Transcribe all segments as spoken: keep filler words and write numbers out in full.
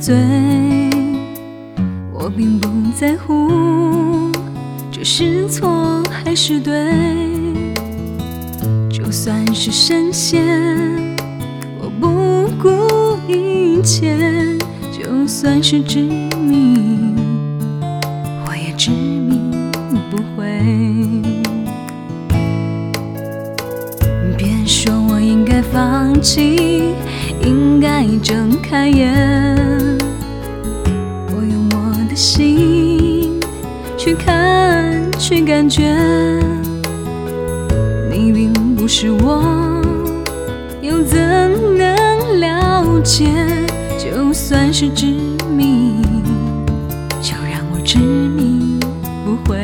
醉，我并不在乎这是错还是对，就算是深陷，我不顾一切，就算是执迷，我也执迷不悔。别说我应该放弃，应该睁开眼，我用我的心去看，去感觉，你并不是我，又怎能了解？就算是执迷，就让我执迷不悔。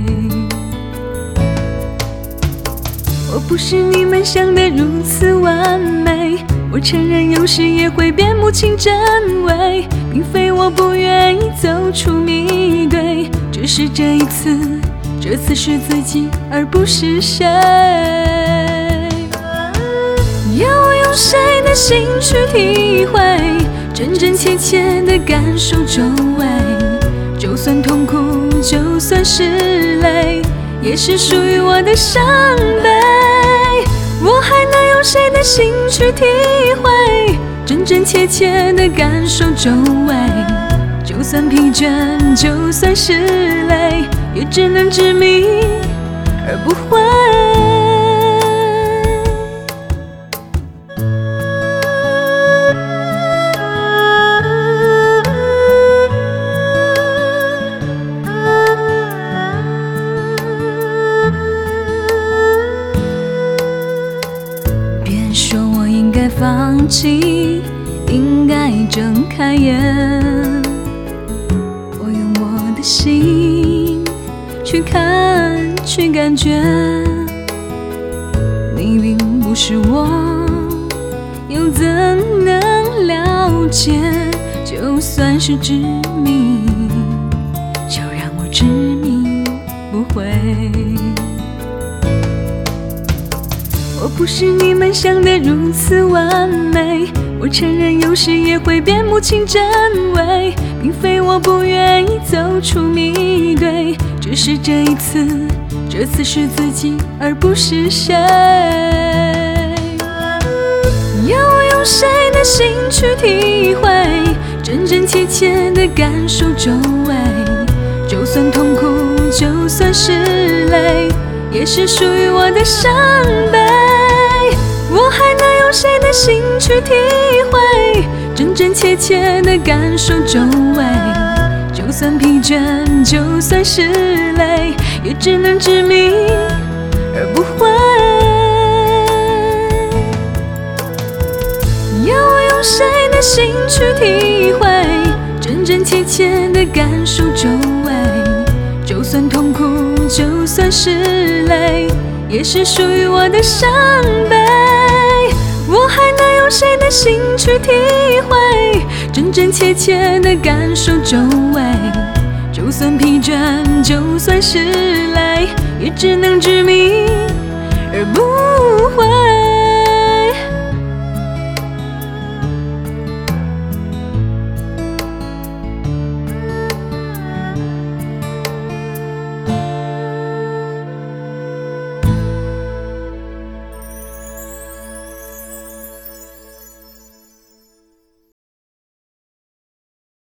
我不是你们想的如此完美，我承认有时也会辨不清真伪，并非我不愿意走出迷堆，只是这一次，这次是自己而不是谁。要我用谁的心去体会，真真切切地感受周围，就算痛苦，就算是泪，也是属于我的伤悲。我还能用谁的心去体会，真真切切地感受周围，就算疲倦，就算是累，也只能执迷而不悔。说我应该放弃，应该睁开眼，我用我的心去看，去感觉，你并不是我，又怎能了解？就算是执迷，就让我执迷不悔。我不是你们想的如此完美，我承认有时也会辨不清真伪，并非我不愿意走出迷堆，只是这一次，这次是自己而不是谁。要我用谁的心去体会，真真切切地感受周围，就算痛苦，就算是泪，也是属于我的伤悲。我还能用谁的心去体会，真真切切地感受周围，就算疲倦，就算是累，也只能执迷而不悔。要我用谁的心去体会，真真切切地感受周围，就算痛苦，就算是累，也是属于我的伤悲。我还能用谁的心去体会，真真切切地感受周围，就算疲倦，就算是累，也只能执迷而不